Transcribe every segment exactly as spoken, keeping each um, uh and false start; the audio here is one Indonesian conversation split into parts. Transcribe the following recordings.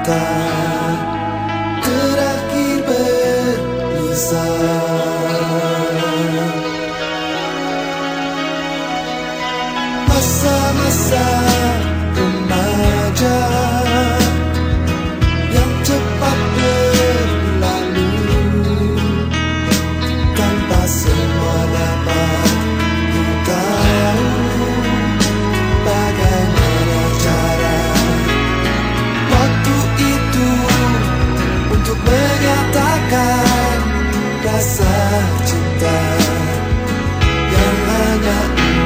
kita terakhir berpisah. Masa-masa remaja yang cepat berlalu tanpa semua dapat ku tahu bagaimana cara waktu itu untuk menyatakan rasa cinta yang hanya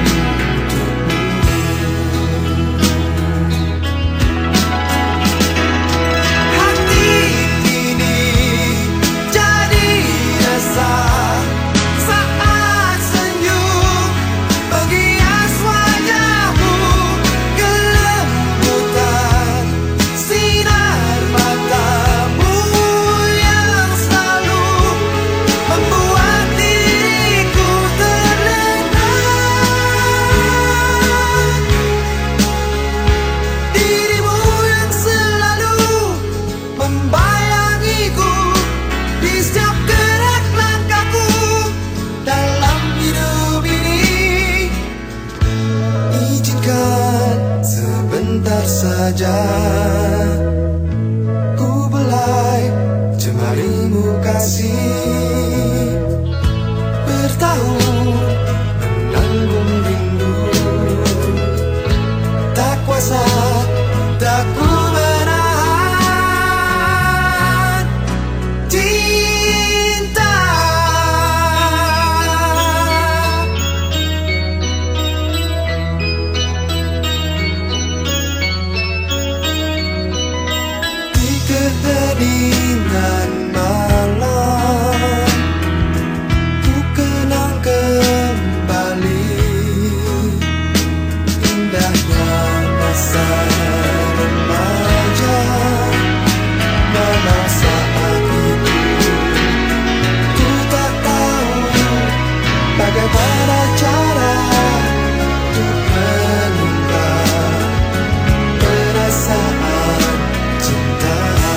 sebentar saja ku belai jemarimu kasih, bertahun menanggung rindu, tak kuasa tak ku menahan cinta. Keheningan malam ku kenang kembali indahnya masa remaja, mana saat itu ku tak tahu bagaimana cara untuk menunggang perasaan cinta.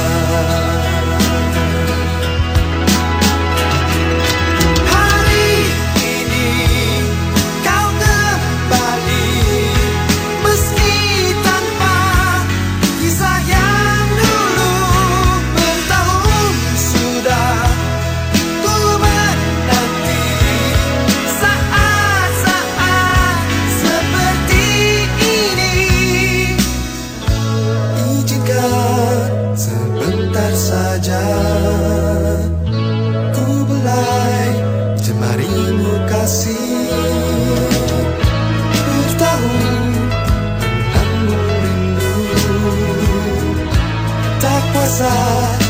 Sebentar saja ku belai jemarimu kasih, bertahun menanggung rindu, tak kuasa